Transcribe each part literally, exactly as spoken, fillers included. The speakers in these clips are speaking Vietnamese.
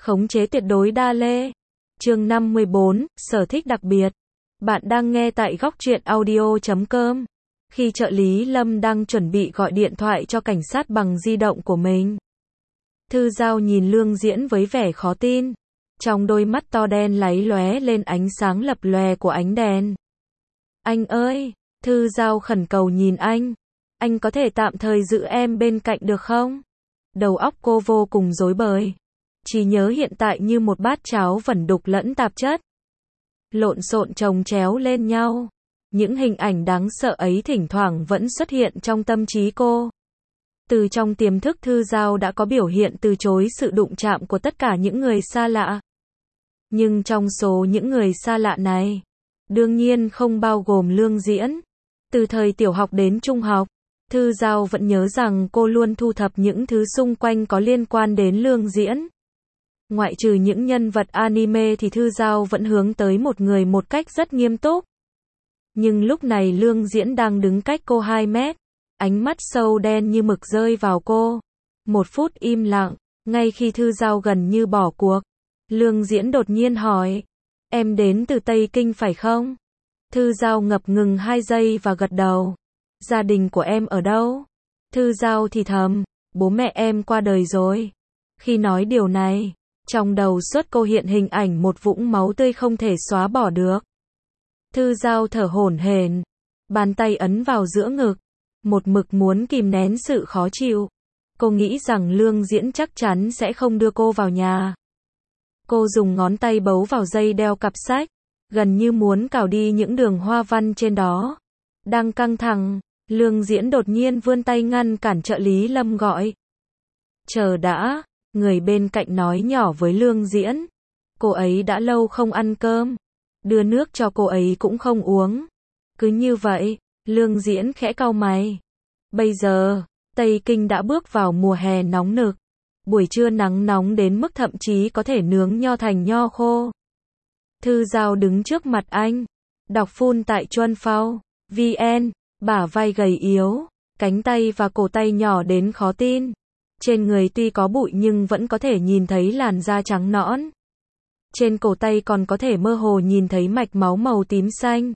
Khống chế tuyệt đối đa lê. Chương năm mươi bốn, sở thích đặc biệt. Bạn đang nghe tại góc truyện audio chấm com. Khi trợ lý Lâm đang chuẩn bị gọi điện thoại cho cảnh sát bằng di động của mình, Thư Giao nhìn Lương Diễn với vẻ khó tin. Trong đôi mắt to đen láy lóe lên ánh sáng lập lòe của ánh đèn. Anh ơi, Thư Giao khẩn cầu nhìn anh. Anh có thể tạm thời giữ em bên cạnh được không? Đầu óc cô vô cùng rối bời. Trí nhớ hiện tại như một bát cháo vẩn đục lẫn tạp chất, lộn xộn chồng chéo lên nhau. Những hình ảnh đáng sợ ấy thỉnh thoảng vẫn xuất hiện trong tâm trí cô. Từ trong tiềm thức Thư Giao đã có biểu hiện từ chối sự đụng chạm của tất cả những người xa lạ. Nhưng trong số những người xa lạ này, đương nhiên không bao gồm Lương Diễn. Từ thời tiểu học đến trung học, Thư Giao vẫn nhớ rằng cô luôn thu thập những thứ xung quanh có liên quan đến Lương Diễn. Ngoại trừ những nhân vật anime thì Thư Giao vẫn hướng tới một người một cách rất nghiêm túc. Nhưng lúc này Lương Diễn đang đứng cách cô hai mét, ánh mắt sâu đen như mực rơi vào cô. Một phút im lặng, ngay khi Thư Giao gần như bỏ cuộc, Lương Diễn đột nhiên hỏi, em đến từ Tây Kinh phải không? Thư Giao ngập ngừng hai giây và gật đầu. Gia đình của em ở đâu? Thư Giao thì thầm, bố mẹ em qua đời rồi. Khi nói điều này, trong đầu xuất cô hiện hình ảnh một vũng máu tươi không thể xóa bỏ được. Thư Giao thở hổn hển, bàn tay ấn vào giữa ngực, một mực muốn kìm nén sự khó chịu. Cô nghĩ rằng Lương Diễn chắc chắn sẽ không đưa cô vào nhà. Cô dùng ngón tay bấu vào dây đeo cặp sách, gần như muốn cào đi những đường hoa văn trên đó. Đang căng thẳng, Lương Diễn đột nhiên vươn tay ngăn cản trợ lý Lâm gọi. Chờ đã, người bên cạnh nói nhỏ với Lương Diễn. Cô ấy đã lâu không ăn cơm, đưa nước cho cô ấy cũng không uống. Cứ như vậy, Lương Diễn khẽ cau mày. Bây giờ, Tây Kinh đã bước vào mùa hè nóng nực. Buổi trưa nắng nóng đến mức thậm chí có thể nướng nho thành nho khô. Thư Giao đứng trước mặt anh, đọc phun tại Chuân Phao, vn, bả vai gầy yếu, cánh tay và cổ tay nhỏ đến khó tin. Trên người tuy có bụi nhưng vẫn có thể nhìn thấy làn da trắng nõn. Trên cổ tay còn có thể mơ hồ nhìn thấy mạch máu màu tím xanh.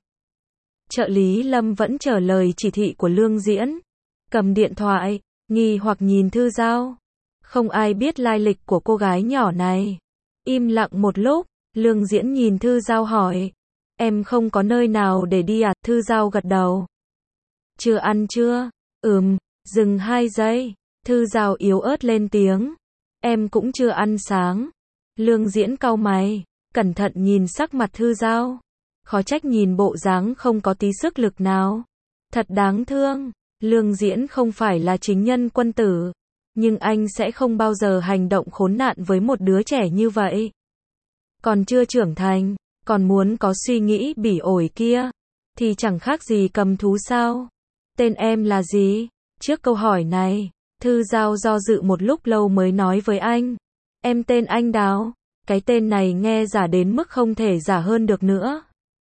Trợ lý Lâm vẫn trả lời chỉ thị của Lương Diễn. Cầm điện thoại, nghi hoặc nhìn Thư Giao. Không ai biết lai lịch của cô gái nhỏ này. Im lặng một lúc, Lương Diễn nhìn Thư Giao hỏi. Em không có nơi nào để đi à? Thư Giao gật đầu. Chưa ăn chưa? Ừm, dừng hai giây. Thư Giao yếu ớt lên tiếng. Em cũng chưa ăn sáng. Lương Diễn cau mày, cẩn thận nhìn sắc mặt Thư Giao. Khó trách nhìn bộ dáng không có tí sức lực nào. Thật đáng thương. Lương Diễn không phải là chính nhân quân tử, nhưng anh sẽ không bao giờ hành động khốn nạn với một đứa trẻ như vậy. Còn chưa trưởng thành, còn muốn có suy nghĩ bỉ ổi kia, thì chẳng khác gì cầm thú sao? Tên em là gì? Trước câu hỏi này, Thư Giao do dự một lúc lâu mới nói với anh. Em tên Anh Đào. Cái tên này nghe giả đến mức không thể giả hơn được nữa.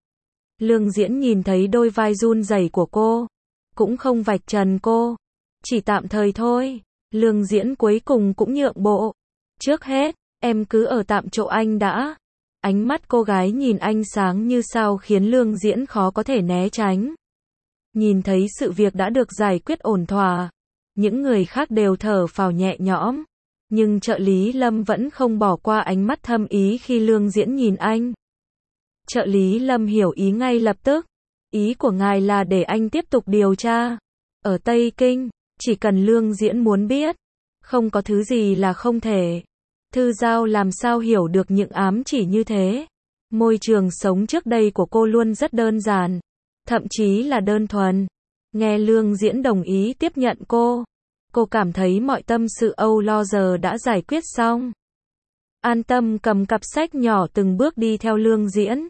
Lương Diễn nhìn thấy đôi vai run rẩy của cô, cũng không vạch trần cô, chỉ tạm thời thôi. Lương Diễn cuối cùng cũng nhượng bộ. Trước hết, em cứ ở tạm chỗ anh đã. Ánh mắt cô gái nhìn anh sáng như sao khiến Lương Diễn khó có thể né tránh. Nhìn thấy sự việc đã được giải quyết ổn thỏa, những người khác đều thở phào nhẹ nhõm. Nhưng trợ lý Lâm vẫn không bỏ qua ánh mắt thâm ý khi Lương Diễn nhìn anh. Trợ lý Lâm hiểu ý ngay lập tức. Ý của ngài là để anh tiếp tục điều tra. Ở Tây Kinh, chỉ cần Lương Diễn muốn biết, không có thứ gì là không thể. Thư Giao làm sao hiểu được những ám chỉ như thế. Môi trường sống trước đây của cô luôn rất đơn giản, thậm chí là đơn thuần. Nghe Lương Diễn đồng ý tiếp nhận cô, cô cảm thấy mọi tâm sự âu lo giờ đã giải quyết xong. An tâm cầm cặp sách nhỏ từng bước đi theo Lương Diễn.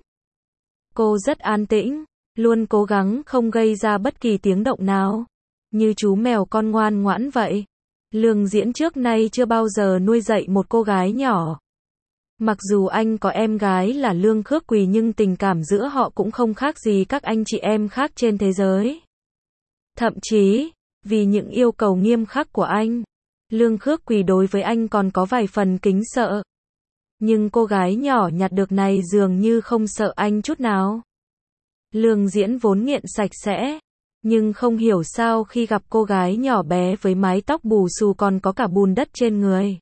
Cô rất an tĩnh, luôn cố gắng không gây ra bất kỳ tiếng động nào, như chú mèo con ngoan ngoãn vậy. Lương Diễn trước nay chưa bao giờ nuôi dạy một cô gái nhỏ. Mặc dù anh có em gái là Lương Khước Quỳ nhưng tình cảm giữa họ cũng không khác gì các anh chị em khác trên thế giới. Thậm chí, vì những yêu cầu nghiêm khắc của anh, Lương Khước Quỳ đối với anh còn có vài phần kính sợ. Nhưng cô gái nhỏ nhặt được này dường như không sợ anh chút nào. Lương Diễn vốn nghiện sạch sẽ, nhưng không hiểu sao khi gặp cô gái nhỏ bé với mái tóc bù xù còn có cả bùn đất trên người,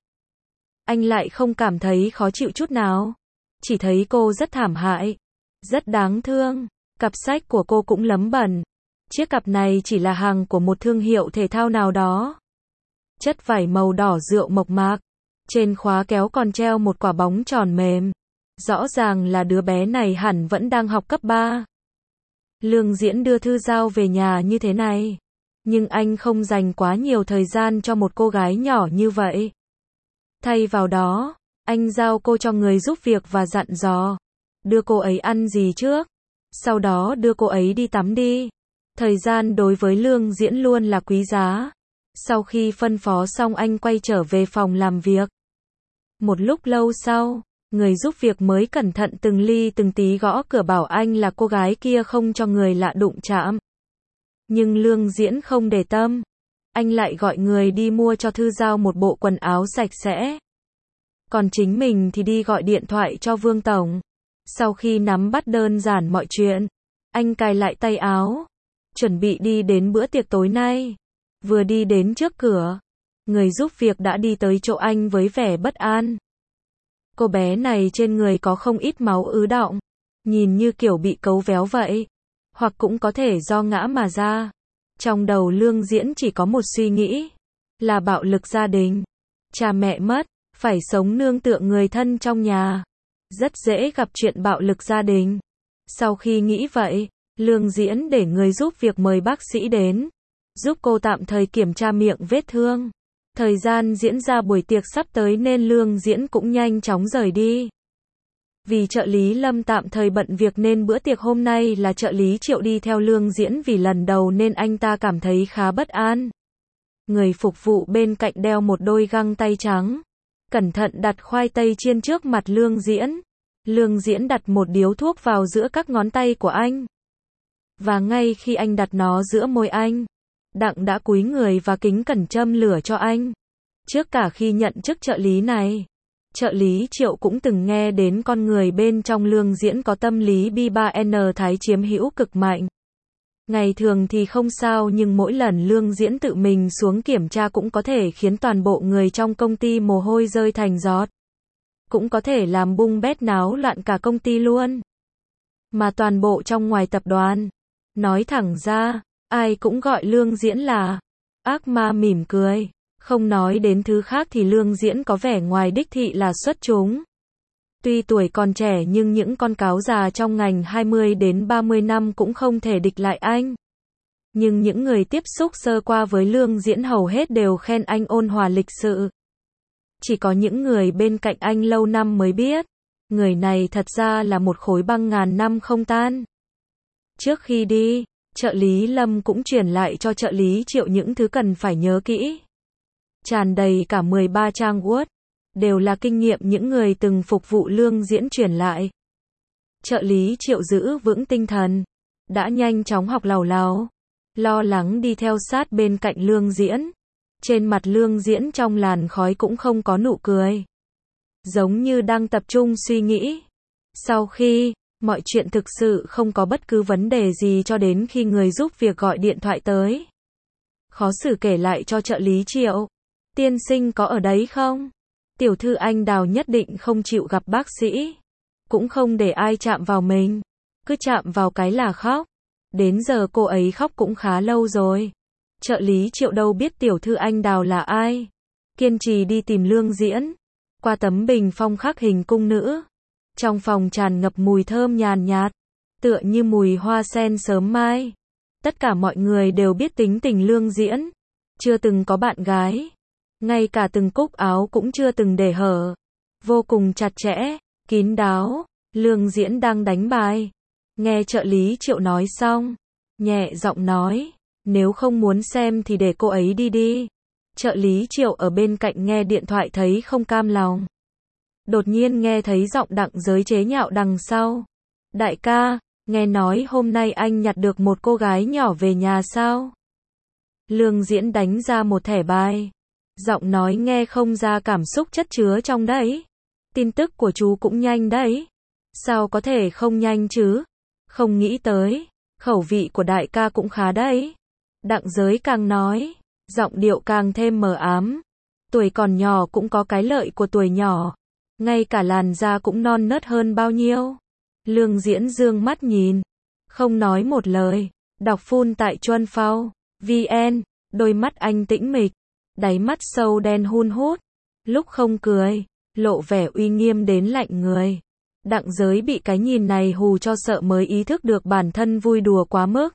anh lại không cảm thấy khó chịu chút nào. Chỉ thấy cô rất thảm hại, rất đáng thương. Cặp sách của cô cũng lấm bẩn. Chiếc cặp này chỉ là hàng của một thương hiệu thể thao nào đó. Chất vải màu đỏ rượu mộc mạc. Trên khóa kéo còn treo một quả bóng tròn mềm. Rõ ràng là đứa bé này hẳn vẫn đang học cấp ba. Lương Diễn đưa thư giao về nhà như thế này. Nhưng anh không dành quá nhiều thời gian cho một cô gái nhỏ như vậy. Thay vào đó, anh giao cô cho người giúp việc và dặn dò. Đưa cô ấy ăn gì trước. Sau đó đưa cô ấy đi tắm đi. Thời gian đối với Lương Diễn luôn là quý giá. Sau khi phân phó xong anh quay trở về phòng làm việc. Một lúc lâu sau, người giúp việc mới cẩn thận từng ly từng tí gõ cửa bảo anh là cô gái kia không cho người lạ đụng chạm. Nhưng Lương Diễn không để tâm. Anh lại gọi người đi mua cho Thư Giao một bộ quần áo sạch sẽ. Còn chính mình thì đi gọi điện thoại cho Vương Tổng. Sau khi nắm bắt đơn giản mọi chuyện, anh cài lại tay áo, chuẩn bị đi đến bữa tiệc tối nay. Vừa đi đến trước cửa, người giúp việc đã đi tới chỗ anh với vẻ bất an. Cô bé này trên người có không ít máu ứ đọng, nhìn như kiểu bị cấu véo vậy, hoặc cũng có thể do ngã mà ra. Trong đầu Lương Diễn chỉ có một suy nghĩ, là bạo lực gia đình. Cha mẹ mất, phải sống nương tựa người thân trong nhà. Rất dễ gặp chuyện bạo lực gia đình. Sau khi nghĩ vậy, Lương Diễn để người giúp việc mời bác sĩ đến, giúp cô tạm thời kiểm tra miệng vết thương. Thời gian diễn ra buổi tiệc sắp tới nên Lương Diễn cũng nhanh chóng rời đi. Vì trợ lý Lâm tạm thời bận việc nên bữa tiệc hôm nay là trợ lý Triệu đi theo Lương Diễn vì lần đầu nên anh ta cảm thấy khá bất an. Người phục vụ bên cạnh đeo một đôi găng tay trắng, cẩn thận đặt khoai tây chiên trước mặt Lương Diễn. Lương Diễn đặt một điếu thuốc vào giữa các ngón tay của anh. Và ngay khi anh đặt nó giữa môi anh, Đặng đã cúi người và kính cẩn châm lửa cho anh. Trước cả khi nhận chức trợ lý này, trợ lý Triệu cũng từng nghe đến con người bên trong Lương Diễn có tâm lý bi ba N thái chiếm hữu cực mạnh. Ngày thường thì không sao nhưng mỗi lần Lương Diễn tự mình xuống kiểm tra cũng có thể khiến toàn bộ người trong công ty mồ hôi rơi thành giọt. Cũng có thể làm bung bét náo loạn cả công ty luôn. Mà toàn bộ trong ngoài tập đoàn, nói thẳng ra, ai cũng gọi Lương Diễn là ác ma. Mỉm cười. Không nói đến thứ khác thì Lương Diễn có vẻ ngoài đích thị là xuất chúng. Tuy tuổi còn trẻ nhưng những con cáo già trong ngành hai mươi đến ba mươi năm cũng không thể địch lại anh. Nhưng những người tiếp xúc sơ qua với Lương Diễn hầu hết đều khen anh ôn hòa lịch sự. Chỉ có những người bên cạnh anh lâu năm mới biết, người này thật ra là một khối băng ngàn năm không tan. Trước khi đi, trợ lý Lâm cũng truyền lại cho trợ lý Triệu những thứ cần phải nhớ kỹ. Tràn đầy cả mười ba trang Word, đều là kinh nghiệm những người từng phục vụ Lương Diễn truyền lại. Trợ lý Triệu giữ vững tinh thần, đã nhanh chóng học làu làu, lo lắng đi theo sát bên cạnh Lương Diễn. Trên mặt Lương Diễn trong làn khói cũng không có nụ cười, giống như đang tập trung suy nghĩ. Sau khi mọi chuyện thực sự không có bất cứ vấn đề gì cho đến khi người giúp việc gọi điện thoại tới. Khó xử kể lại cho trợ lý Triệu. Tiên sinh có ở đấy không? Tiểu thư anh Đào nhất định không chịu gặp bác sĩ. Cũng không để ai chạm vào mình. Cứ chạm vào cái là khóc. Đến giờ cô ấy khóc cũng khá lâu rồi. Trợ lý Triệu đâu biết tiểu thư anh Đào là ai. Kiên trì đi tìm Lương Diễn. Qua tấm bình phong khắc hình cung nữ. Trong phòng tràn ngập mùi thơm nhàn nhạt, tựa như mùi hoa sen sớm mai. Tất cả mọi người đều biết tính tình Lương Diễn. Chưa từng có bạn gái. Ngay cả từng cúc áo cũng chưa từng để hở. Vô cùng chặt chẽ, kín đáo. Lương Diễn đang đánh bài. Nghe trợ lý Triệu nói xong, nhẹ giọng nói, nếu không muốn xem thì để cô ấy đi đi. Trợ lý Triệu ở bên cạnh nghe điện thoại thấy không cam lòng. Đột nhiên nghe thấy giọng Đặng Giới chế nhạo đằng sau. Đại ca, nghe nói hôm nay anh nhặt được một cô gái nhỏ về nhà sao? Lương Diễn đánh ra một thẻ bài. Giọng nói nghe không ra cảm xúc chất chứa trong đấy. Tin tức của chú cũng nhanh đấy. Sao có thể không nhanh chứ? Không nghĩ tới. Khẩu vị của đại ca cũng khá đấy. Đặng Giới càng nói, giọng điệu càng thêm mờ ám. Tuổi còn nhỏ cũng có cái lợi của tuổi nhỏ. Ngay cả làn da cũng non nớt hơn bao nhiêu. Lương Diễn dương mắt nhìn. Không nói một lời. Đọc phun tại Chuân Phao. vê en. Đôi mắt anh tĩnh mịch. Đáy mắt sâu đen hun hút. Lúc không cười, lộ vẻ uy nghiêm đến lạnh người. Đặng Giới bị cái nhìn này hù cho sợ mới ý thức được bản thân vui đùa quá mức.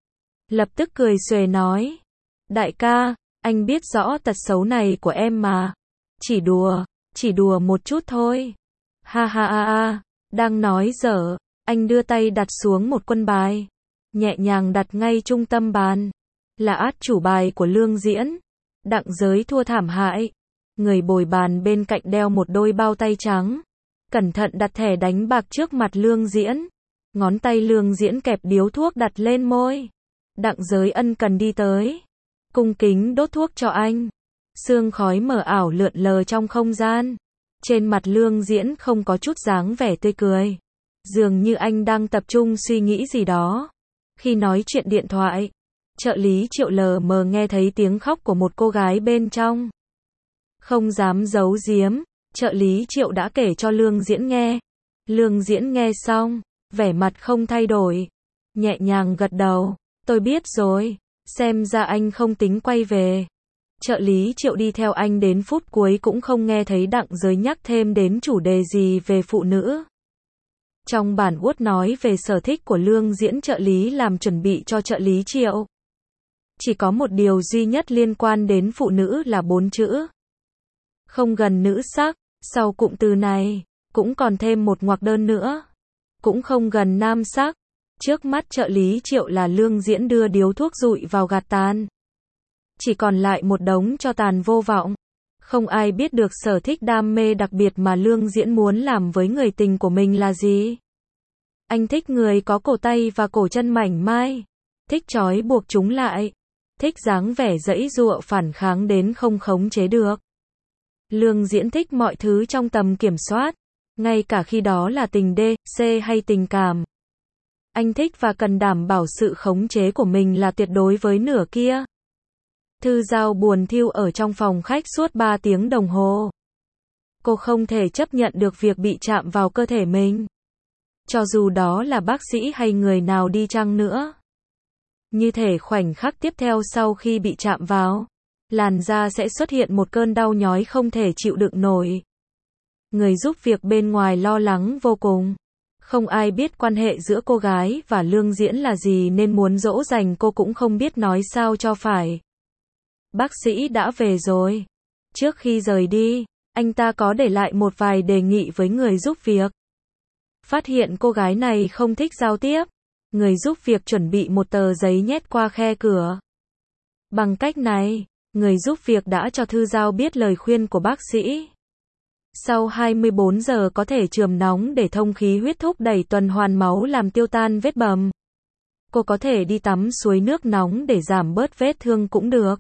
Lập tức cười xuề nói. Đại ca, anh biết rõ tật xấu này của em mà. Chỉ đùa, chỉ đùa một chút thôi. Ha ha ha ha, đang nói dở, anh đưa tay đặt xuống một quân bài. Nhẹ nhàng đặt ngay trung tâm bàn. Là át chủ bài của Lương Diễn. Đặng Giới thua thảm hại. Người bồi bàn bên cạnh đeo một đôi bao tay trắng. Cẩn thận đặt thẻ đánh bạc trước mặt Lương Diễn. Ngón tay Lương Diễn kẹp điếu thuốc đặt lên môi. Đặng Giới ân cần đi tới. Cung kính đốt thuốc cho anh. Sương khói mờ ảo lượn lờ trong không gian. Trên mặt Lương Diễn không có chút dáng vẻ tươi cười. Dường như anh đang tập trung suy nghĩ gì đó. Khi nói chuyện điện thoại, trợ lý Triệu lờ mờ nghe thấy tiếng khóc của một cô gái bên trong. Không dám giấu giếm, trợ lý Triệu đã kể cho Lương Diễn nghe. Lương Diễn nghe xong, vẻ mặt không thay đổi. Nhẹ nhàng gật đầu, tôi biết rồi, xem ra anh không tính quay về. Trợ lý Triệu đi theo anh đến phút cuối cũng không nghe thấy Đặng Giới nhắc thêm đến chủ đề gì về phụ nữ. Trong bản uất nói về sở thích của Lương Diễn trợ lý làm chuẩn bị cho trợ lý Triệu. Chỉ có một điều duy nhất liên quan đến phụ nữ là bốn chữ. Không gần nữ sắc, sau cụm từ này, cũng còn thêm một ngoặc đơn nữa. Cũng không gần nam sắc. Trước mắt trợ lý Triệu là Lương Diễn đưa điếu thuốc dụi vào gạt tàn. Chỉ còn lại một đống cho tàn vô vọng. Không ai biết được sở thích đam mê đặc biệt mà Lương Diễn muốn làm với người tình của mình là gì. Anh thích người có cổ tay và cổ chân mảnh mai. Thích trói buộc chúng lại. Thích dáng vẻ giãy giụa phản kháng đến không khống chế được. Lương Diễn thích mọi thứ trong tầm kiểm soát. Ngay cả khi đó là tình D, C hay tình cảm. Anh thích và cần đảm bảo sự khống chế của mình là tuyệt đối với nửa kia. Thư Giao buồn thiu ở trong phòng khách suốt ba tiếng đồng hồ. Cô không thể chấp nhận được việc bị chạm vào cơ thể mình. Cho dù đó là bác sĩ hay người nào đi chăng nữa. Như thể khoảnh khắc tiếp theo sau khi bị chạm vào, làn da sẽ xuất hiện một cơn đau nhói không thể chịu đựng nổi. Người giúp việc bên ngoài lo lắng vô cùng. Không ai biết quan hệ giữa cô gái và Lương Diễn là gì nên muốn dỗ dành cô cũng không biết nói sao cho phải. Bác sĩ đã về rồi. Trước khi rời đi, anh ta có để lại một vài đề nghị với người giúp việc. Phát hiện cô gái này không thích giao tiếp. Người giúp việc chuẩn bị một tờ giấy nhét qua khe cửa. Bằng cách này, người giúp việc đã cho Thư Giao biết lời khuyên của bác sĩ. Sau hai mươi bốn giờ có thể chườm nóng để thông khí huyết thúc đẩy tuần hoàn máu làm tiêu tan vết bầm. Cô có thể đi tắm suối nước nóng để giảm bớt vết thương cũng được.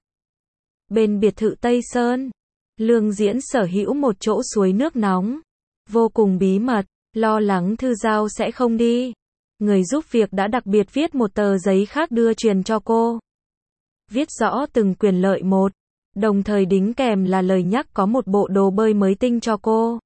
Bên biệt thự Tây Sơn, Lương Diễn sở hữu một chỗ suối nước nóng. Vô cùng bí mật, lo lắng Thư Giao sẽ không đi. Người giúp việc đã đặc biệt viết một tờ giấy khác đưa truyền cho cô. Viết rõ từng quyền lợi một. Đồng thời đính kèm là lời nhắc có một bộ đồ bơi mới tinh cho cô.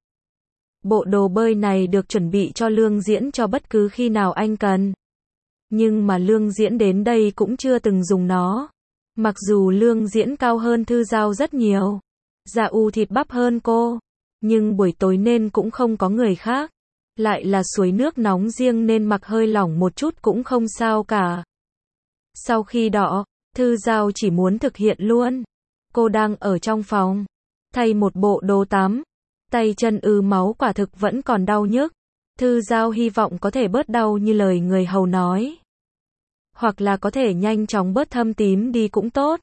Bộ đồ bơi này được chuẩn bị cho Lương Diễn cho bất cứ khi nào anh cần. Nhưng mà Lương Diễn đến đây cũng chưa từng dùng nó. Mặc dù Lương Diễn cao hơn Thư Giao rất nhiều. Da u thịt bắp hơn cô. Nhưng buổi tối nên cũng không có người khác. Lại là suối nước nóng riêng nên mặc hơi lỏng một chút cũng không sao cả. Sau khi đọ, Thư Giao chỉ muốn thực hiện luôn. Cô đang ở trong phòng, thay một bộ đồ tắm. Tay chân ứ máu quả thực vẫn còn đau nhức. Thư Giao hy vọng có thể bớt đau như lời người hầu nói. Hoặc là có thể nhanh chóng bớt thâm tím đi cũng tốt.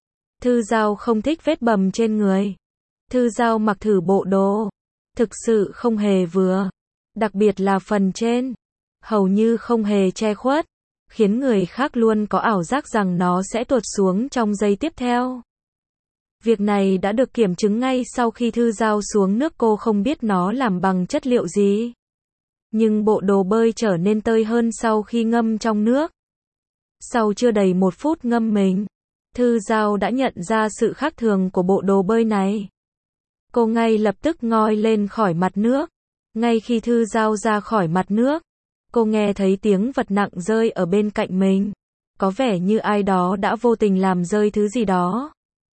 Thư Giao không thích vết bầm trên người. Thư Giao mặc thử bộ đồ. Thực sự không hề vừa. Đặc biệt là phần trên. Hầu như không hề che khuất. Khiến người khác luôn có ảo giác rằng nó sẽ tuột xuống trong giây tiếp theo. Việc này đã được kiểm chứng ngay sau khi Thư Giao xuống nước, cô không biết nó làm bằng chất liệu gì. Nhưng bộ đồ bơi trở nên tơi hơn sau khi ngâm trong nước. Sau chưa đầy một phút ngâm mình, Thư Giao đã nhận ra sự khác thường của bộ đồ bơi này. Cô ngay lập tức ngoi lên khỏi mặt nước. Ngay khi Thư Giao ra khỏi mặt nước, cô nghe thấy tiếng vật nặng rơi ở bên cạnh mình. Có vẻ như ai đó đã vô tình làm rơi thứ gì đó.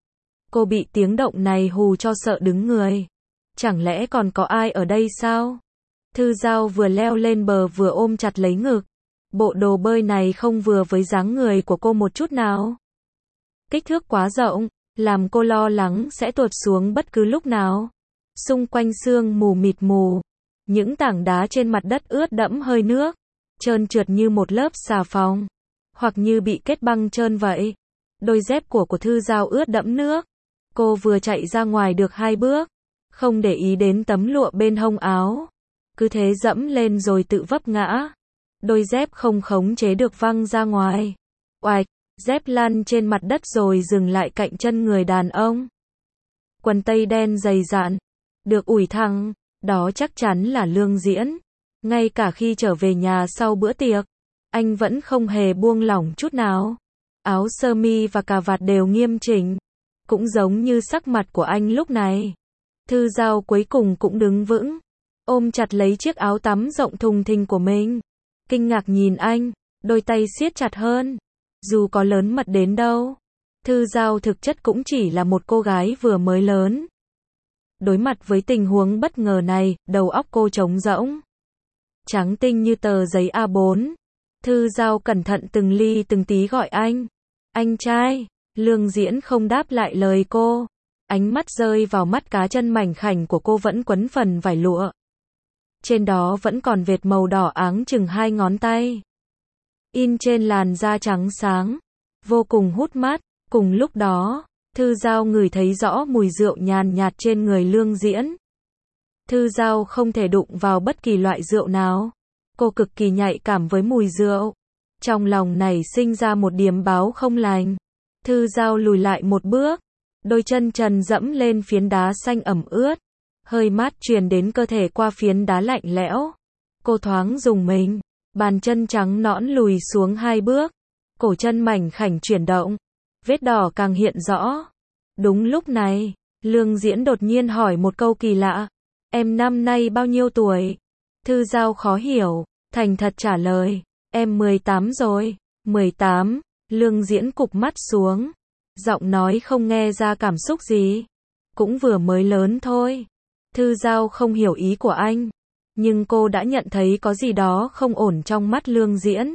Cô bị tiếng động này hù cho sợ đứng người. Chẳng lẽ còn có ai ở đây sao? Thư Giao vừa leo lên bờ vừa ôm chặt lấy ngực. Bộ đồ bơi này không vừa với dáng người của cô một chút nào. Kích thước quá rộng, làm cô lo lắng sẽ tuột xuống bất cứ lúc nào. Xung quanh sương mù mịt mù, những tảng đá trên mặt đất ướt đẫm hơi nước, trơn trượt như một lớp xà phòng, hoặc như bị kết băng trơn vậy. Đôi dép của của Thư Giao ướt đẫm nước. Cô vừa chạy ra ngoài được hai bước, không để ý đến tấm lụa bên hông áo. Cứ thế dẫm lên rồi tự vấp ngã. Đôi dép không khống chế được văng ra ngoài. Oạch, dép lăn trên mặt đất rồi dừng lại cạnh chân người đàn ông. Quần tây đen dày dặn, được ủi thẳng, đó chắc chắn là Lương Diễn. Ngay cả khi trở về nhà sau bữa tiệc, anh vẫn không hề buông lỏng chút nào. Áo sơ mi và cà vạt đều nghiêm chỉnh, cũng giống như sắc mặt của anh lúc này. Thư Giao cuối cùng cũng đứng vững, ôm chặt lấy chiếc áo tắm rộng thùng thình của mình. Kinh ngạc nhìn anh, đôi tay siết chặt hơn. Dù có lớn mật đến đâu, Thư Giao thực chất cũng chỉ là một cô gái vừa mới lớn. Đối mặt với tình huống bất ngờ này, đầu óc cô trống rỗng. Trắng tinh như tờ giấy A bốn. Thư Giao cẩn thận từng ly từng tí gọi anh. Anh trai. Lương Diễn không đáp lại lời cô. Ánh mắt rơi vào mắt cá chân mảnh khảnh của cô vẫn quấn phần vải lụa. Trên đó vẫn còn vệt màu đỏ áng chừng hai ngón tay. In trên làn da trắng sáng. Vô cùng hút mắt. Cùng lúc đó, Thư Giao ngửi thấy rõ mùi rượu nhàn nhạt trên người Lương Diễn. Thư Giao không thể đụng vào bất kỳ loại rượu nào. Cô cực kỳ nhạy cảm với mùi rượu. Trong lòng nảy sinh ra một điềm báo không lành. Thư Giao lùi lại một bước. Đôi chân trần dẫm lên phiến đá xanh ẩm ướt. Hơi mát truyền đến cơ thể qua phiến đá lạnh lẽo. Cô thoáng rùng mình. Bàn chân trắng nõn lùi xuống hai bước. Cổ chân mảnh khảnh chuyển động. Vết đỏ càng hiện rõ. Đúng lúc này, Lương Diễn đột nhiên hỏi một câu kỳ lạ. Em năm nay bao nhiêu tuổi? Thư Giao khó hiểu, thành thật trả lời. Em mười tám rồi. mười tám, Lương Diễn cụp mắt xuống. Giọng nói không nghe ra cảm xúc gì. Cũng vừa mới lớn thôi. Thư Giao không hiểu ý của anh. Nhưng cô đã nhận thấy có gì đó không ổn trong mắt Lương Diễn.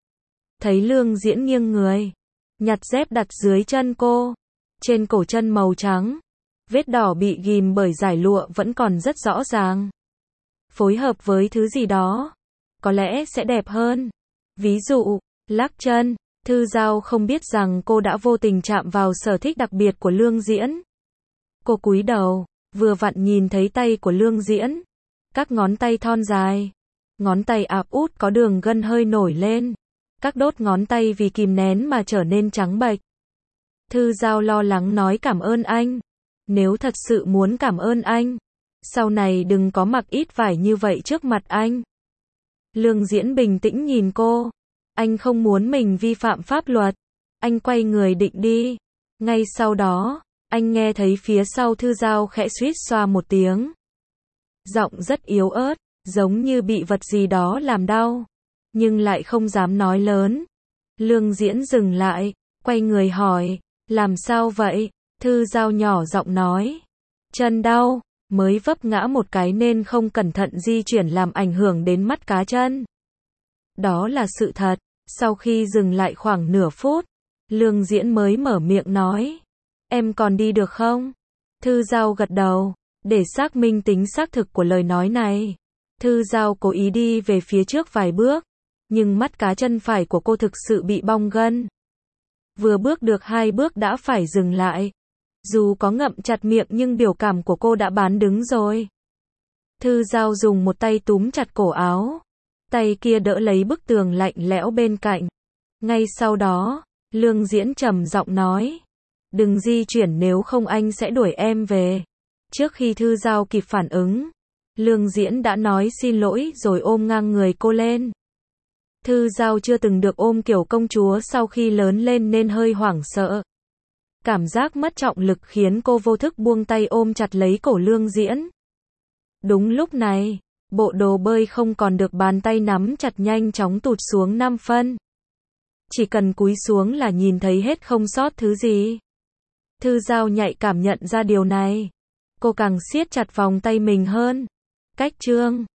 Thấy Lương Diễn nghiêng người, nhặt dép đặt dưới chân cô. Trên cổ chân màu trắng, vết đỏ bị ghim bởi dải lụa vẫn còn rất rõ ràng. Phối hợp với thứ gì đó, có lẽ sẽ đẹp hơn. Ví dụ, lắc chân. Thư Giao không biết rằng cô đã vô tình chạm vào sở thích đặc biệt của Lương Diễn. Cô cúi đầu, vừa vặn nhìn thấy tay của Lương Diễn. Các ngón tay thon dài. Ngón tay áp út có đường gân hơi nổi lên. Các đốt ngón tay vì kìm nén mà trở nên trắng bệch. Thư Giao lo lắng nói cảm ơn anh. Nếu thật sự muốn cảm ơn anh, sau này đừng có mặc ít vải như vậy trước mặt anh. Lương Diễn bình tĩnh nhìn cô. Anh không muốn mình vi phạm pháp luật. Anh quay người định đi. Ngay sau đó, anh nghe thấy phía sau Thư Giao khẽ suýt xoa một tiếng. Giọng rất yếu ớt, giống như bị vật gì đó làm đau. Nhưng lại không dám nói lớn. Lương Diễn dừng lại, quay người hỏi, làm sao vậy? Thư Giao nhỏ giọng nói, chân đau, mới vấp ngã một cái nên không cẩn thận di chuyển làm ảnh hưởng đến mắt cá chân. Đó là sự thật. Sau khi dừng lại khoảng nửa phút, Lương Diễn mới mở miệng nói, em còn đi được không? Thư Giao gật đầu, để xác minh tính xác thực của lời nói này. Thư Giao cố ý đi về phía trước vài bước, nhưng mắt cá chân phải của cô thực sự bị bong gân. Vừa bước được hai bước đã phải dừng lại. Dù có ngậm chặt miệng nhưng biểu cảm của cô đã bán đứng rồi. Thư Giao dùng một tay túm chặt cổ áo. Tay kia đỡ lấy bức tường lạnh lẽo bên cạnh. Ngay sau đó, Lương Diễn trầm giọng nói, Đừng di chuyển nếu không anh sẽ đuổi em về. Trước khi Thư Giao kịp phản ứng, Lương Diễn đã nói xin lỗi rồi ôm ngang người cô lên. Thư Giao chưa từng được ôm kiểu công chúa sau khi lớn lên nên hơi hoảng sợ. Cảm giác mất trọng lực khiến cô vô thức buông tay ôm chặt lấy cổ Lương Diễn. Đúng lúc này, bộ đồ bơi không còn được bàn tay nắm chặt nhanh chóng tụt xuống năm phân. Chỉ cần cúi xuống là nhìn thấy hết không sót thứ gì. Thư Giao nhạy cảm nhận ra điều này. Cô càng siết chặt vòng tay mình hơn. Cách chương